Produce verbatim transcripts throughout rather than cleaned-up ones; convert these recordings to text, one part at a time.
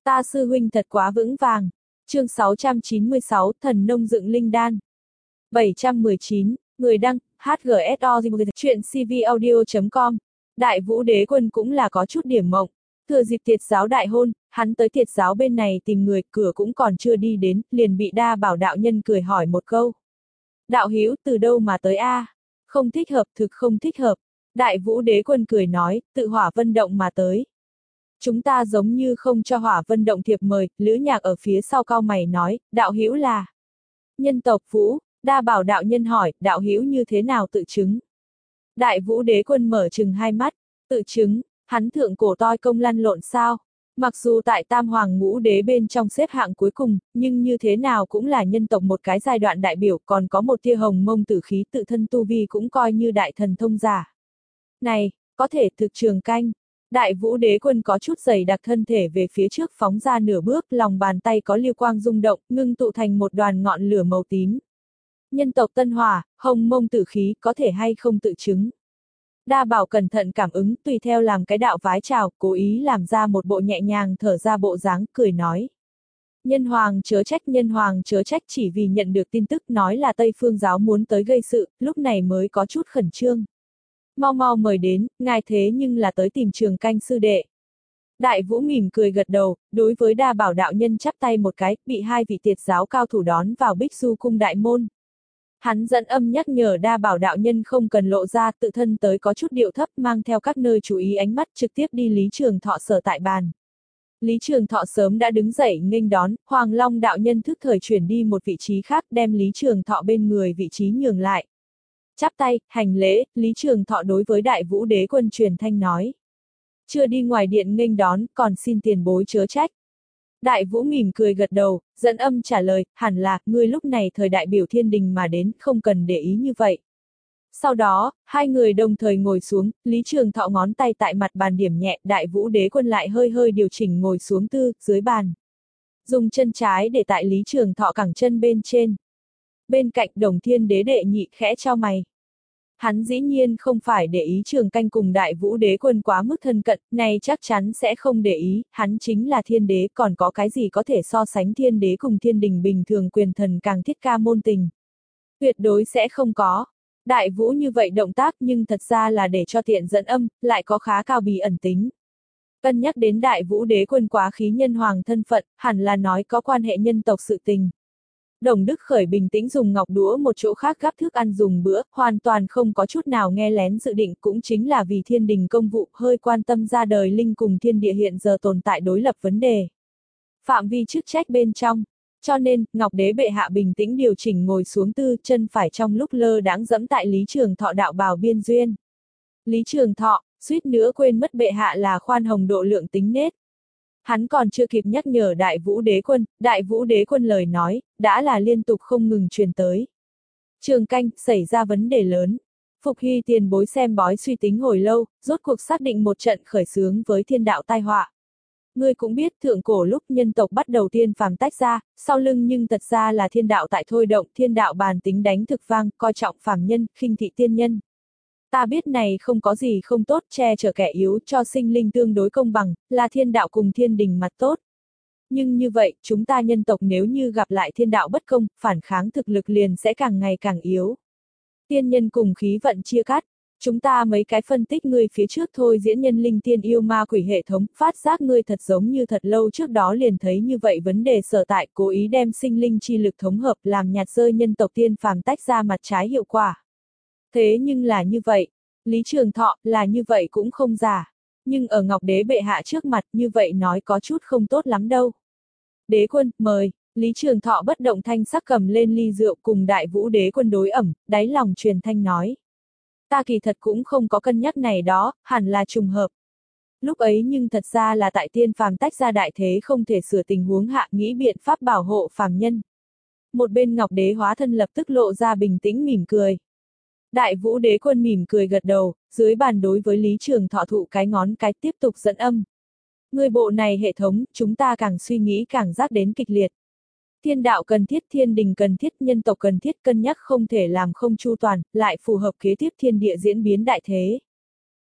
Ta sư huynh thật quá vững vàng. Chương sáu trăm chín mươi sáu, thần nông dựng linh đan. bảy trăm mười chín, người đăng, hát giê ét o chuyện cvaudio chấm com. Đại Vũ Đế Quân cũng là có chút điểm mộng. Thừa dịp Tiệt giáo đại hôn, hắn tới Tiệt giáo bên này tìm người, cửa cũng còn chưa đi đến, liền bị Đa Bảo đạo nhân cười hỏi một câu. Đạo hữu từ đâu mà tới a? À? Không thích hợp, thực không thích hợp. Đại Vũ Đế Quân cười nói, tự Hỏa Vân Động mà tới. Chúng ta giống như không cho Hỏa Vân Động thiệp mời, Lữ Nhạc ở phía sau cau mày nói, đạo hữu là nhân tộc Vũ. Đa Bảo đạo nhân hỏi, đạo hữu như thế nào tự chứng? Đại Vũ Đế Quân mở trừng hai mắt, tự chứng, hắn thượng cổ toi công lăn lộn sao? Mặc dù tại Tam Hoàng Ngũ Đế bên trong xếp hạng cuối cùng, nhưng như thế nào cũng là nhân tộc một cái giai đoạn đại biểu, còn có một tia hồng mông tử khí, tự thân tu vi cũng coi như đại thần thông giả. Này, có thể thực trường canh. Đại Vũ Đế Quân có chút dày đặc thân thể về phía trước phóng ra nửa bước, lòng bàn tay có lưu quang rung động, ngưng tụ thành một đoàn ngọn lửa màu tím. Nhân tộc Tân Hỏa, hồng mông tử khí, có thể hay không tự chứng? Đa Bảo cẩn thận cảm ứng, tùy theo làm cái đạo vái chào, cố ý làm ra một bộ nhẹ nhàng thở ra bộ dáng, cười nói. Nhân hoàng chớ trách, nhân hoàng chớ trách, chỉ vì nhận được tin tức nói là Tây Phương giáo muốn tới gây sự, lúc này mới có chút khẩn trương. Mau mau mời đến, ngài thế nhưng là tới tìm Trường Canh sư đệ. Đại Vũ mỉm cười gật đầu, đối với Đa Bảo đạo nhân chắp tay một cái, bị hai vị Tiệt giáo cao thủ đón vào Bích Du cung đại môn. Hắn dẫn âm nhắc nhở Đa Bảo đạo nhân không cần lộ ra, tự thân tới có chút điệu thấp, mang theo các nơi chú ý ánh mắt trực tiếp đi Lý Trường Thọ sở tại bàn. Lý Trường Thọ sớm đã đứng dậy nghênh đón, Hoàng Long đạo nhân thức thời chuyển đi một vị trí khác, đem Lý Trường Thọ bên người vị trí nhường lại. Chắp tay, hành lễ, Lý Trường Thọ đối với Đại Vũ Đế Quân truyền thanh nói. Chưa đi ngoài điện nghênh đón, còn xin tiền bối chớ trách. Đại Vũ mỉm cười gật đầu, dẫn âm trả lời, hẳn là, ngươi lúc này thời đại biểu thiên đình mà đến, không cần để ý như vậy. Sau đó, hai người đồng thời ngồi xuống, Lý Trường Thọ ngón tay tại mặt bàn điểm nhẹ, Đại Vũ Đế Quân lại hơi hơi điều chỉnh ngồi xuống tư, dưới bàn. Dùng chân trái để tại Lý Trường Thọ cẳng chân bên trên. Bên cạnh Đồng Thiên Đế đệ nhị khẽ chau mày. Hắn dĩ nhiên không phải để ý Trường Canh cùng Đại Vũ Đế Quân quá mức thân cận, này chắc chắn sẽ không để ý, hắn chính là thiên đế, còn có cái gì có thể so sánh thiên đế cùng thiên đình bình thường quyền thần càng thiết ca môn tình. Tuyệt đối sẽ không có. Đại Vũ như vậy động tác nhưng thật ra là để cho tiện dẫn âm, lại có khá cao bí ẩn tính. Cân nhắc đến Đại Vũ Đế Quân quá khí nhân hoàng thân phận, hẳn là nói có quan hệ nhân tộc sự tình. Đồng Đức Khởi bình tĩnh dùng ngọc đũa một chỗ khác gắp thức ăn dùng bữa, hoàn toàn không có chút nào nghe lén dự định, cũng chính là vì thiên đình công vụ, hơi quan tâm ra đời linh cùng thiên địa hiện giờ tồn tại đối lập vấn đề. Phạm vi chức trách bên trong. Cho nên, Ngọc Đế bệ hạ bình tĩnh điều chỉnh ngồi xuống tư, chân phải trong lúc lơ đãng dẫm tại Lý Trường Thọ đạo bào biên duyên. Lý Trường Thọ, suýt nữa quên mất bệ hạ là khoan hồng độ lượng tính nết. Hắn còn chưa kịp nhắc nhở Đại Vũ Đế Quân, Đại Vũ Đế Quân lời nói, đã là liên tục không ngừng truyền tới. Trường Canh, xảy ra vấn đề lớn. Phục Hy tiền bối xem bói suy tính hồi lâu, rốt cuộc xác định một trận khởi xướng với thiên đạo tai họa. Ngươi cũng biết thượng cổ lúc nhân tộc bắt đầu tiên phàm tách ra, sau lưng nhưng thật ra là thiên đạo tại thôi động, thiên đạo bàn tính đánh thực vang, coi trọng phàm nhân, khinh thị tiên nhân. Ta biết này không có gì không tốt, che chở kẻ yếu, cho sinh linh tương đối công bằng, là thiên đạo cùng thiên đình mặt tốt. Nhưng như vậy, chúng ta nhân tộc nếu như gặp lại thiên đạo bất công, phản kháng thực lực liền sẽ càng ngày càng yếu. Tiên nhân cùng khí vận chia cắt. Chúng ta mấy cái phân tích ngươi phía trước thôi diễn nhân linh tiên yêu ma quỷ hệ thống, phát giác ngươi thật giống như thật lâu trước đó liền thấy như vậy vấn đề sở tại, cố ý đem sinh linh chi lực thống hợp làm nhạt rơi nhân tộc tiên phàm tách ra mặt trái hiệu quả. Thế nhưng là như vậy, Lý Trường Thọ là như vậy cũng không giả, nhưng ở Ngọc Đế bệ hạ trước mặt như vậy nói có chút không tốt lắm đâu. Đế Quân, mời. Lý Trường Thọ bất động thanh sắc cầm lên ly rượu cùng Đại Vũ Đế Quân đối ẩm, đáy lòng truyền thanh nói. Ta kỳ thật cũng không có cân nhắc này đó, hẳn là trùng hợp. Lúc ấy nhưng thật ra là tại tiên phàm tách ra đại thế không thể sửa tình huống hạ nghĩ biện pháp bảo hộ phàm nhân. Một bên Ngọc Đế hóa thân lập tức lộ ra bình tĩnh mỉm cười. Đại Vũ Đế Quân mỉm cười gật đầu, dưới bàn đối với Lý Trường Thọ thụ cái ngón cái tiếp tục dẫn âm. Người bộ này hệ thống, chúng ta càng suy nghĩ càng giác đến kịch liệt. Thiên đạo cần thiết, thiên đình cần thiết, nhân tộc cần thiết, cân nhắc không thể làm không chu toàn, lại phù hợp kế tiếp thiên địa diễn biến đại thế.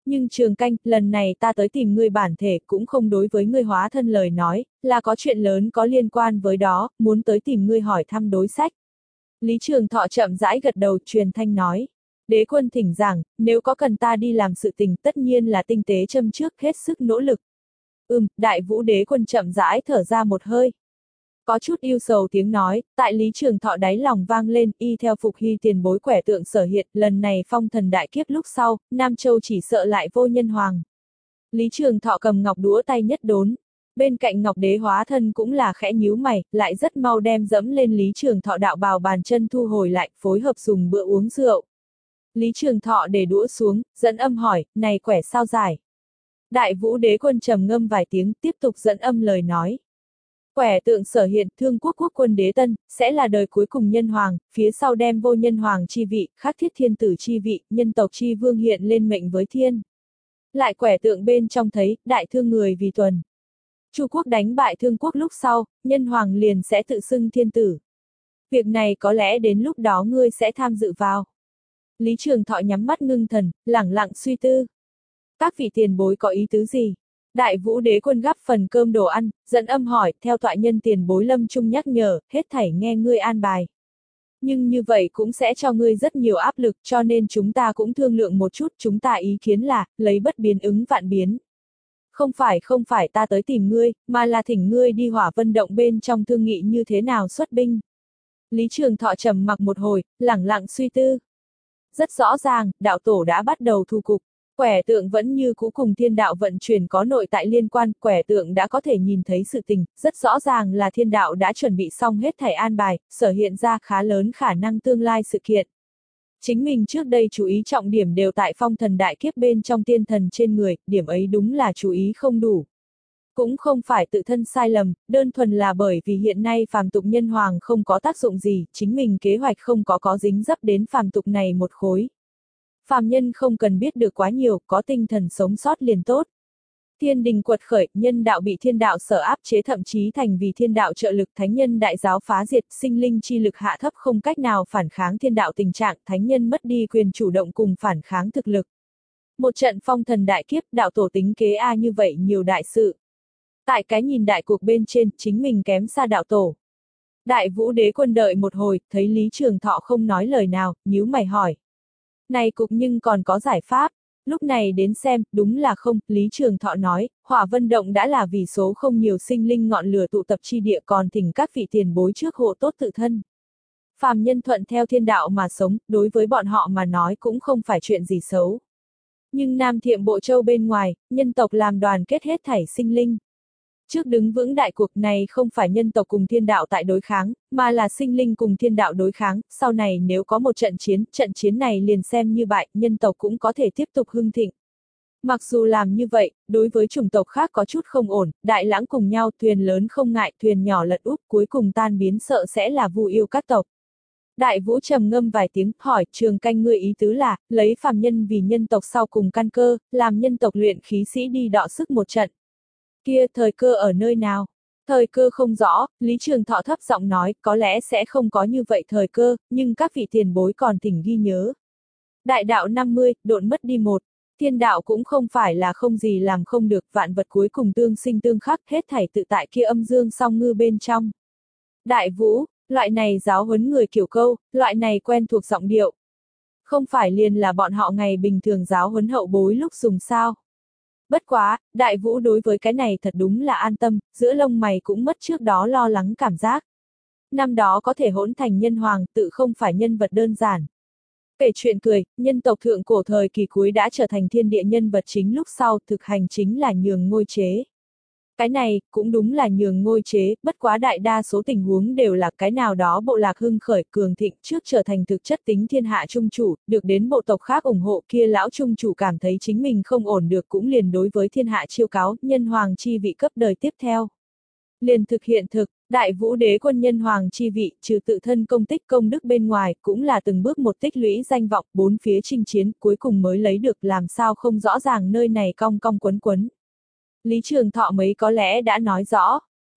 Nhưng Trường Canh, lần này ta tới tìm ngươi bản thể cũng không đối với ngươi hóa thân lời nói, là có chuyện lớn có liên quan với đó, muốn tới tìm ngươi hỏi thăm đối sách. Lý Trường Thọ chậm rãi gật đầu, truyền thanh nói. Đế quân thỉnh giảng, nếu có cần ta đi làm sự tình tất nhiên là tinh tế châm trước, hết sức nỗ lực. Ừm, Đại Vũ đế quân chậm rãi thở ra một hơi. Có chút yêu sầu tiếng nói, tại Lý Trường Thọ đáy lòng vang lên, y theo Phục Hy tiền bối quẻ tượng sở hiện, lần này phong thần đại kiếp lúc sau, Nam Châu chỉ sợ lại vô nhân hoàng. Lý Trường Thọ cầm ngọc đũa tay nhất đốn. Bên cạnh ngọc đế hóa thân cũng là khẽ nhíu mày, lại rất mau đem dẫm lên Lý Trường Thọ đạo bào bàn chân thu hồi lại, phối hợp dùng bữa uống rượu. Lý Trường Thọ để đũa xuống, dẫn âm hỏi, này quẻ sao giải? Đại Vũ đế quân trầm ngâm vài tiếng, tiếp tục dẫn âm lời nói. Quẻ tượng sở hiện, Thương Quốc quốc quân đế tân, sẽ là đời cuối cùng nhân hoàng, phía sau đem vô nhân hoàng chi vị, khắc thiết thiên tử chi vị, nhân tộc chi vương hiện lên mệnh với thiên. Lại quẻ tượng bên trong thấy, đại thương người vì tuần. Chu quốc đánh bại Thương Quốc lúc sau, nhân hoàng liền sẽ tự xưng thiên tử. Việc này có lẽ đến lúc đó ngươi sẽ tham dự vào. Lý Trường Thọ nhắm mắt ngưng thần, lẳng lặng suy tư. Các vị tiền bối có ý tứ gì? Đại Vũ đế quân gắp phần cơm đồ ăn, dẫn âm hỏi, theo tọa nhân tiền bối Lâm Trung nhắc nhở, hết thảy nghe ngươi an bài. Nhưng như vậy cũng sẽ cho ngươi rất nhiều áp lực, cho nên chúng ta cũng thương lượng một chút, chúng ta ý kiến là, lấy bất biến ứng vạn biến. Không phải không phải ta tới tìm ngươi, mà là thỉnh ngươi đi Hỏa Vân Động bên trong thương nghị như thế nào xuất binh. Lý Trường Thọ trầm mặc một hồi, lẳng lặng suy tư. Rất rõ ràng, đạo tổ đã bắt đầu thu cục. Quẻ tượng vẫn như cũ cùng thiên đạo vận chuyển có nội tại liên quan, quẻ tượng đã có thể nhìn thấy sự tình, rất rõ ràng là thiên đạo đã chuẩn bị xong hết thảy an bài, sở hiện ra khá lớn khả năng tương lai sự kiện. Chính mình trước đây chú ý trọng điểm đều tại phong thần đại kiếp bên trong tiên thần trên người, điểm ấy đúng là chú ý không đủ. Cũng không phải tự thân sai lầm, đơn thuần là bởi vì hiện nay phàm tục nhân hoàng không có tác dụng gì, chính mình kế hoạch không có có dính dấp đến phàm tục này một khối. Phàm nhân không cần biết được quá nhiều, có tinh thần sống sót liền tốt. Thiên đình quật khởi, nhân đạo bị thiên đạo sở áp chế thậm chí thành vì thiên đạo trợ lực, thánh nhân đại giáo phá diệt, sinh linh chi lực hạ thấp không cách nào phản kháng thiên đạo tình trạng, thánh nhân mất đi quyền chủ động cùng phản kháng thực lực. Một trận phong thần đại kiếp, đạo tổ tính kế a như vậy nhiều đại sự. Tại cái nhìn đại cuộc bên trên, chính mình kém xa đạo tổ. Đại Vũ đế quân đợi một hồi, thấy Lý Trường Thọ không nói lời nào, nhíu mày hỏi. Này cục nhưng còn có giải pháp. Lúc này đến xem, đúng là không, Lý Trường Thọ nói, Hỏa Vân Động đã là vì số không nhiều sinh linh ngọn lửa tụ tập chi địa, còn thỉnh các vị tiền bối trước hộ tốt tự thân. Phàm nhân thuận theo thiên đạo mà sống, đối với bọn họ mà nói cũng không phải chuyện gì xấu. Nhưng Nam Thiệm Bộ Châu bên ngoài, nhân tộc làm đoàn kết hết thảy sinh linh. Trước đứng vững đại cuộc này không phải nhân tộc cùng thiên đạo tại đối kháng, mà là sinh linh cùng thiên đạo đối kháng, sau này nếu có một trận chiến, trận chiến này liền xem như bại, nhân tộc cũng có thể tiếp tục hưng thịnh. Mặc dù làm như vậy, đối với chủng tộc khác có chút không ổn, đại lãng cùng nhau, thuyền lớn không ngại, thuyền nhỏ lật úp, cuối cùng tan biến sợ sẽ là Vu yêu các tộc. Đại Vũ trầm ngâm vài tiếng, hỏi, Trường Canh ngươi ý tứ là, lấy phàm nhân vì nhân tộc sau cùng căn cơ, làm nhân tộc luyện khí sĩ đi đọ sức một trận. Kia, thời cơ ở nơi nào? Thời cơ không rõ, Lý Trường Thọ thấp giọng nói, có lẽ sẽ không có như vậy thời cơ, nhưng các vị tiền bối còn thỉnh ghi nhớ. Đại đạo năm mươi, độn mất đi một. Thiên đạo cũng không phải là không gì làm không được, vạn vật cuối cùng tương sinh tương khắc, hết thảy tự tại kia âm dương song ngư bên trong. Đại Vũ, loại này giáo huấn người kiểu câu, loại này quen thuộc giọng điệu. Không phải liền là bọn họ ngày bình thường giáo huấn hậu bối lúc dùng sao. Bất quá, Đại Vũ đối với cái này thật đúng là an tâm, giữa lông mày cũng mất trước đó lo lắng cảm giác. Năm đó có thể hỗn thành nhân hoàng, tự không phải nhân vật đơn giản. Kể chuyện cười, nhân tộc thượng cổ thời kỳ cuối đã trở thành thiên địa nhân vật chính lúc sau, thực hành chính là nhường ngôi chế. Cái này, cũng đúng là nhường ngôi chế, bất quá đại đa số tình huống đều là cái nào đó bộ lạc hưng khởi cường thịnh trước trở thành thực chất tính thiên hạ trung chủ, được đến bộ tộc khác ủng hộ kia lão trung chủ cảm thấy chính mình không ổn được cũng liền đối với thiên hạ chiêu cáo, nhân hoàng chi vị cấp đời tiếp theo. Liền thực hiện thực, Đại Vũ đế quân nhân hoàng chi vị, trừ tự thân công tích công đức bên ngoài, cũng là từng bước một tích lũy danh vọng, bốn phía chinh chiến, cuối cùng mới lấy được làm sao không rõ ràng nơi này cong cong quấn quấn. Lý Trường Thọ mấy có lẽ đã nói rõ.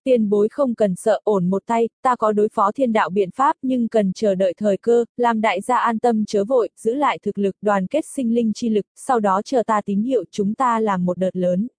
Tiền bối không cần sợ, ổn một tay, ta có đối phó thiên đạo biện pháp nhưng cần chờ đợi thời cơ, làm đại gia an tâm chớ vội, giữ lại thực lực, đoàn kết sinh linh chi lực, sau đó chờ ta tín hiệu chúng ta làm một đợt lớn.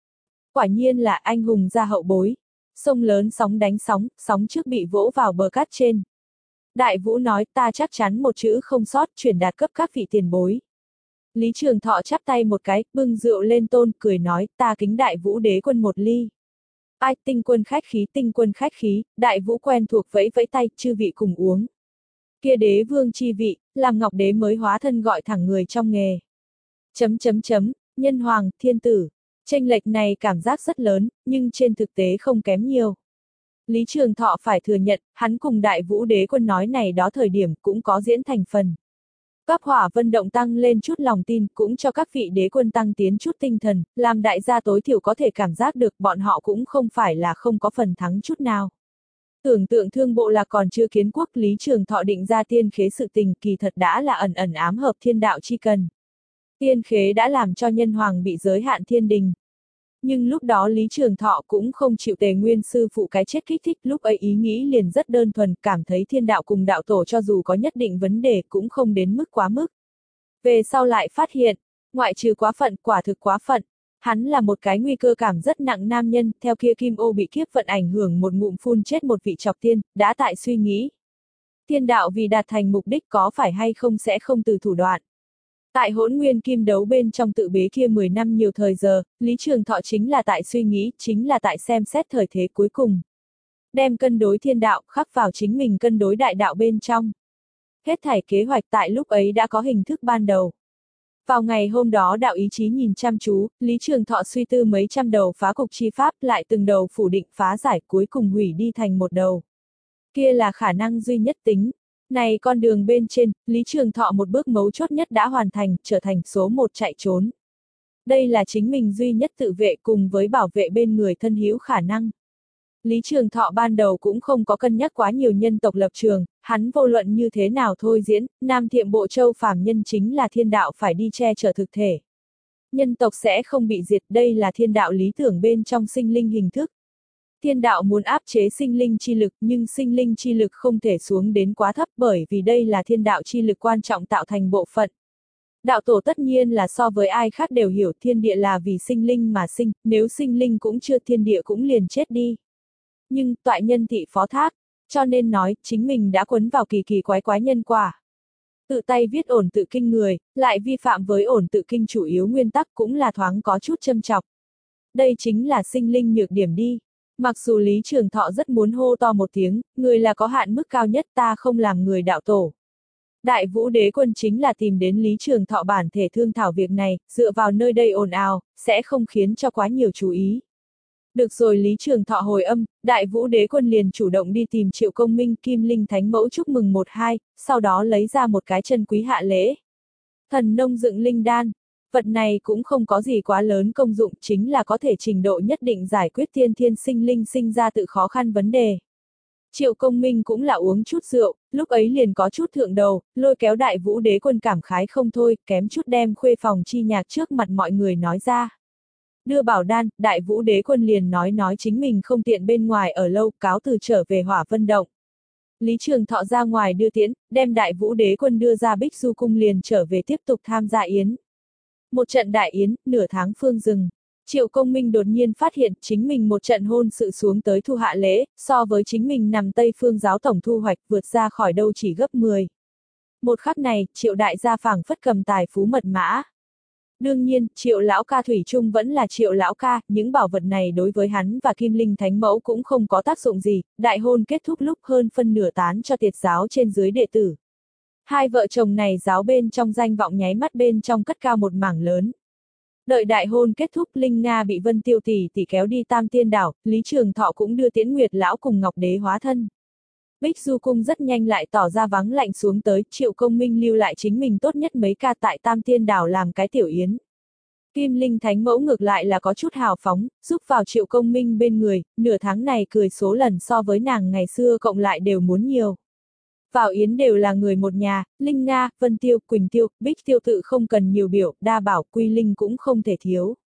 Quả nhiên là anh hùng gia hậu bối. Sông lớn sóng đánh sóng, sóng trước bị vỗ vào bờ cát trên. Đại Vũ nói ta chắc chắn một chữ không sót chuyển đạt cấp các vị tiền bối. Lý Trường Thọ chắp tay một cái, bưng rượu lên tôn, cười nói ta kính Đại Vũ đế quân một ly. Ai, tinh quân khách khí, tinh quân khách khí, Đại Vũ quen thuộc vẫy vẫy tay, chư vị cùng uống. Kia đế vương chi vị, làm ngọc đế mới hóa thân gọi thẳng người trong nghề. Chấm chấm chấm, nhân hoàng, thiên tử. Chênh lệch này cảm giác rất lớn, nhưng trên thực tế không kém nhiều. Lý Trường Thọ phải thừa nhận, hắn cùng Đại Vũ đế quân nói này đó thời điểm cũng có diễn thành phần. Các hỏa vân động tăng lên chút lòng tin, cũng cho các vị đế quân tăng tiến chút tinh thần, làm đại gia tối thiểu có thể cảm giác được bọn họ cũng không phải là không có phần thắng chút nào. Tưởng tượng thương bộ là còn chưa kiến quốc, Lý Trường Thọ định ra tiên khế sự tình, kỳ thật đã là ẩn ẩn ám hợp thiên đạo chi cần. Tiên khế đã làm cho nhân hoàng bị giới hạn thiên đình. Nhưng lúc đó Lý Trường Thọ cũng không chịu Tề Nguyên sư phụ cái chết kích thích, lúc ấy ý nghĩ liền rất đơn thuần, cảm thấy thiên đạo cùng đạo tổ cho dù có nhất định vấn đề cũng không đến mức quá mức. Về sau lại phát hiện, ngoại trừ quá phận, quả thực quá phận, hắn là một cái nguy cơ cảm rất nặng nam nhân, theo kia Kim Ô bị kiếp vận ảnh hưởng một ngụm phun chết một vị chọc tiên, đã tại suy nghĩ. Thiên đạo vì đạt thành mục đích có phải hay không sẽ không từ thủ đoạn. Tại hỗn nguyên kim đấu bên trong tự bế kia mười năm nhiều thời giờ, Lý Trường Thọ chính là tại suy nghĩ, chính là tại xem xét thời thế cuối cùng. Đem cân đối thiên đạo khắc vào chính mình cân đối đại đạo bên trong. Hết thảy kế hoạch tại lúc ấy đã có hình thức ban đầu. Vào ngày hôm đó đạo ý chí nhìn chăm chú, Lý Trường Thọ suy tư mấy trăm đầu phá cục chi pháp lại từng đầu phủ định phá giải cuối cùng hủy đi thành một đầu. Kia là khả năng duy nhất tính. Này con đường bên trên, Lý Trường Thọ một bước mấu chốt nhất đã hoàn thành, trở thành số một chạy trốn. Đây là chính mình duy nhất tự vệ cùng với bảo vệ bên người thân hữu khả năng. Lý Trường Thọ ban đầu cũng không có cân nhắc quá nhiều nhân tộc lập trường, hắn vô luận như thế nào thôi diễn, Nam Thiệm Bộ Châu phàm nhân chính là thiên đạo phải đi che chở thực thể. Nhân tộc sẽ không bị diệt, đây là thiên đạo lý tưởng bên trong sinh linh hình thức. Thiên đạo muốn áp chế sinh linh chi lực nhưng sinh linh chi lực không thể xuống đến quá thấp bởi vì đây là thiên đạo chi lực quan trọng tạo thành bộ phận. Đạo tổ tất nhiên là so với ai khác đều hiểu thiên địa là vì sinh linh mà sinh, nếu sinh linh cũng chưa thiên địa cũng liền chết đi. Nhưng toại nhân thị phó thác, cho nên nói chính mình đã quấn vào kỳ kỳ quái quái nhân quả. Tự tay viết ổn tự kinh người, lại vi phạm với ổn tự kinh chủ yếu nguyên tắc cũng là thoáng có chút châm chọc. Đây chính là sinh linh nhược điểm đi. Mặc dù Lý Trường Thọ rất muốn hô to một tiếng, người là có hạn mức cao nhất ta không làm người đạo tổ. Đại Vũ đế quân chính là tìm đến Lý Trường Thọ bản thể thương thảo việc này, dựa vào nơi đây ồn ào, sẽ không khiến cho quá nhiều chú ý. Được rồi Lý Trường Thọ hồi âm, Đại Vũ đế quân liền chủ động đi tìm Triệu Công Minh Kim Linh Thánh Mẫu chúc mừng một hai, sau đó lấy ra một cái chân quý hạ lễ. Thần nông dựng linh đan. Vật này cũng không có gì quá lớn công dụng, chính là có thể trình độ nhất định giải quyết tiên thiên sinh linh sinh ra tự khó khăn vấn đề. Triệu Công Minh cũng là uống chút rượu, lúc ấy liền có chút thượng đầu, lôi kéo Đại Vũ đế quân cảm khái không thôi, kém chút đem khuê phòng chi nhạc trước mặt mọi người nói ra. Đưa bảo đan, Đại Vũ đế quân liền nói nói chính mình không tiện bên ngoài ở lâu, cáo từ trở về Hỏa Vân Động. Lý Trường Thọ ra ngoài đưa tiễn, đem Đại Vũ đế quân đưa ra Bích Du cung liền trở về tiếp tục tham gia yến. Một trận đại yến, nửa tháng phương rừng. Triệu Công Minh đột nhiên phát hiện chính mình một trận hôn sự xuống tới thu hạ lễ, so với chính mình nằm Tây Phương giáo tổng thu hoạch vượt ra khỏi đâu chỉ gấp mười. Một khắc này, Triệu đại gia phảng phất cầm tài phú mật mã. Đương nhiên, Triệu lão ca thủy chung vẫn là Triệu lão ca, những bảo vật này đối với hắn và Kim Linh Thánh Mẫu cũng không có tác dụng gì, đại hôn kết thúc lúc hơn phân nửa tán cho tiệt giáo trên dưới đệ tử. Hai vợ chồng này giáo bên trong danh vọng nháy mắt bên trong cất cao một mảng lớn. Đợi đại hôn kết thúc Linh Nga bị Vân Tiêu tỷ tỷ kéo đi Tam Tiên đảo, Lý Trường Thọ cũng đưa Tiễn Nguyệt lão cùng Ngọc Đế hóa thân. Bích Du cung rất nhanh lại tỏ ra vắng lạnh xuống tới, Triệu Công Minh lưu lại chính mình tốt nhất mấy ca tại Tam Tiên đảo làm cái tiểu yến. Kim Linh Thánh Mẫu ngược lại là có chút hào phóng, giúp vào Triệu Công Minh bên người, nửa tháng này cười số lần so với nàng ngày xưa cộng lại đều muốn nhiều. Vào yến đều là người một nhà, Linh Nga, Vân Tiêu, Quỳnh Tiêu, Bích Tiêu tự không cần nhiều biểu, đa bảo Quy Linh cũng không thể thiếu.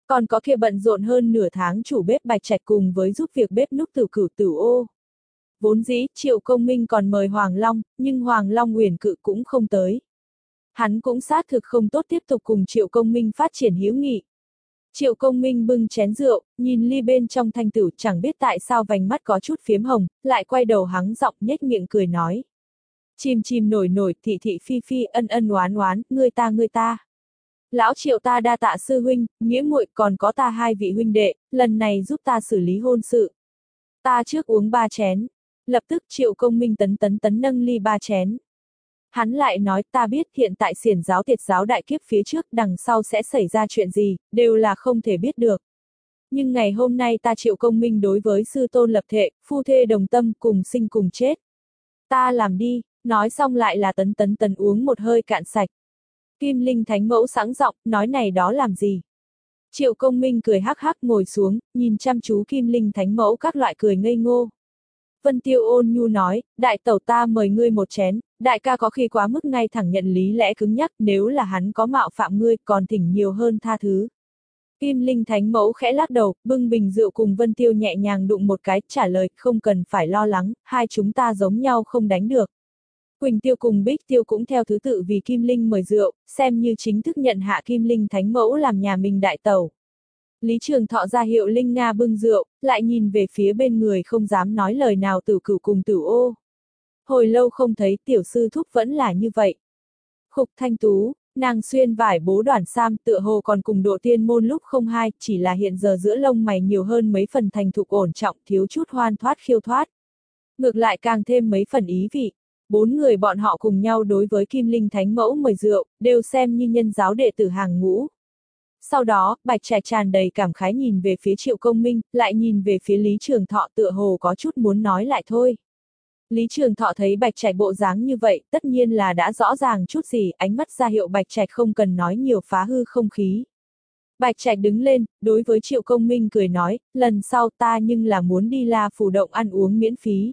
Còn có kia bận rộn hơn nửa tháng chủ bếp Bạch Trạch cùng với giúp việc bếp núc Tử Cửu Tử Ô. Vốn dĩ, Triệu Công Minh còn mời Hoàng Long, nhưng Hoàng Long uyển cự cũng không tới. Hắn cũng xác thực không tốt tiếp tục cùng Triệu Công Minh phát triển hữu nghị. Triệu Công Minh bưng chén rượu, nhìn ly bên trong thanh tử, chẳng biết tại sao vành mắt có chút phiếm hồng, lại quay đầu hắng giọng nhếch miệng cười nói. Chim chim nổi nổi, thị thị phi phi, ân ân oán oán, ngươi ta ngươi ta. Lão Triệu ta đa tạ sư huynh, nghĩa muội, còn có ta hai vị huynh đệ, lần này giúp ta xử lý hôn sự. Ta trước uống ba chén. Lập tức Triệu Công Minh tấn tấn tấn nâng ly ba chén. Hắn lại nói, ta biết hiện tại xiển giáo tiệt giáo đại kiếp phía trước đằng sau sẽ xảy ra chuyện gì, đều là không thể biết được. Nhưng ngày hôm nay ta Triệu Công Minh đối với sư tôn lập thệ, phu thê đồng tâm, cùng sinh cùng chết. Ta làm đi, nói xong lại là tấn tấn tấn uống một hơi cạn sạch. Kim Linh Thánh Mẫu sẵn giọng, nói này đó làm gì? Triệu Công Minh cười hắc hắc ngồi xuống, nhìn chăm chú Kim Linh Thánh Mẫu các loại cười ngây ngô. Vân Tiêu ôn nhu nói, đại tẩu ta mời ngươi một chén, đại ca có khi quá mức ngay thẳng nhận lý lẽ cứng nhắc, nếu là hắn có mạo phạm ngươi, còn thỉnh nhiều hơn tha thứ. Kim Linh Thánh Mẫu khẽ lắc đầu, bưng bình rượu cùng Vân Tiêu nhẹ nhàng đụng một cái, trả lời, không cần phải lo lắng, hai chúng ta giống nhau không đánh được. Quỳnh Tiêu cùng Bích Tiêu cũng theo thứ tự vì Kim Linh mời rượu, xem như chính thức nhận hạ Kim Linh Thánh Mẫu làm nhà mình đại tẩu. Lý Trường Thọ ra hiệu Linh Nga bưng rượu, lại nhìn về phía bên người không dám nói lời nào Tử Cửu cùng Tử Ô. Hồi lâu không thấy tiểu sư thúc vẫn là như vậy. Khục Thanh Tú, nàng xuyên vải bố đoàn sam tựa hồ còn cùng độ tiên môn lúc không hai, chỉ là hiện giờ giữa lông mày nhiều hơn mấy phần thành thục ổn trọng, thiếu chút hoan thoát khiêu thoát. Ngược lại càng thêm mấy phần ý vị. Bốn người bọn họ cùng nhau đối với Kim Linh Thánh Mẫu mời rượu, đều xem như nhân giáo đệ tử hàng ngũ. Sau đó, Bạch Trạch tràn đầy cảm khái nhìn về phía Triệu Công Minh, lại nhìn về phía Lý Trường Thọ tựa hồ có chút muốn nói lại thôi. Lý Trường Thọ thấy Bạch Trạch bộ dáng như vậy, tất nhiên là đã rõ ràng chút gì, ánh mắt ra hiệu Bạch Trạch không cần nói nhiều phá hư không khí. Bạch Trạch đứng lên, đối với Triệu Công Minh cười nói, lần sau ta nhưng là muốn đi La Phủ Động ăn uống miễn phí.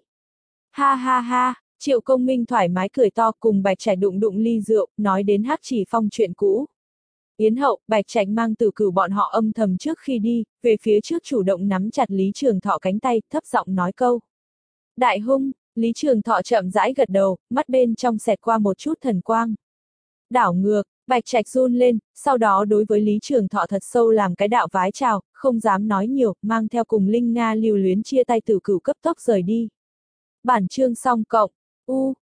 Ha ha ha, Triệu Công Minh thoải mái cười to cùng Bạch Trạch đụng đụng ly rượu, nói đến Hắc Chỉ Phong chuyện cũ. Yến Hậu, Bạch Trạch mang Tử Cửu bọn họ âm thầm trước khi đi, về phía trước chủ động nắm chặt Lý Trường Thọ cánh tay, thấp giọng nói câu. Đại hung, Lý Trường Thọ chậm rãi gật đầu, mắt bên trong xẹt qua một chút thần quang. Đảo ngược, Bạch Trạch run lên, sau đó đối với Lý Trường Thọ thật sâu làm cái đạo vái chào, không dám nói nhiều, mang theo cùng Linh Nga lưu luyến chia tay Tử Cửu cấp tốc rời đi. Bản chương xong cộng, u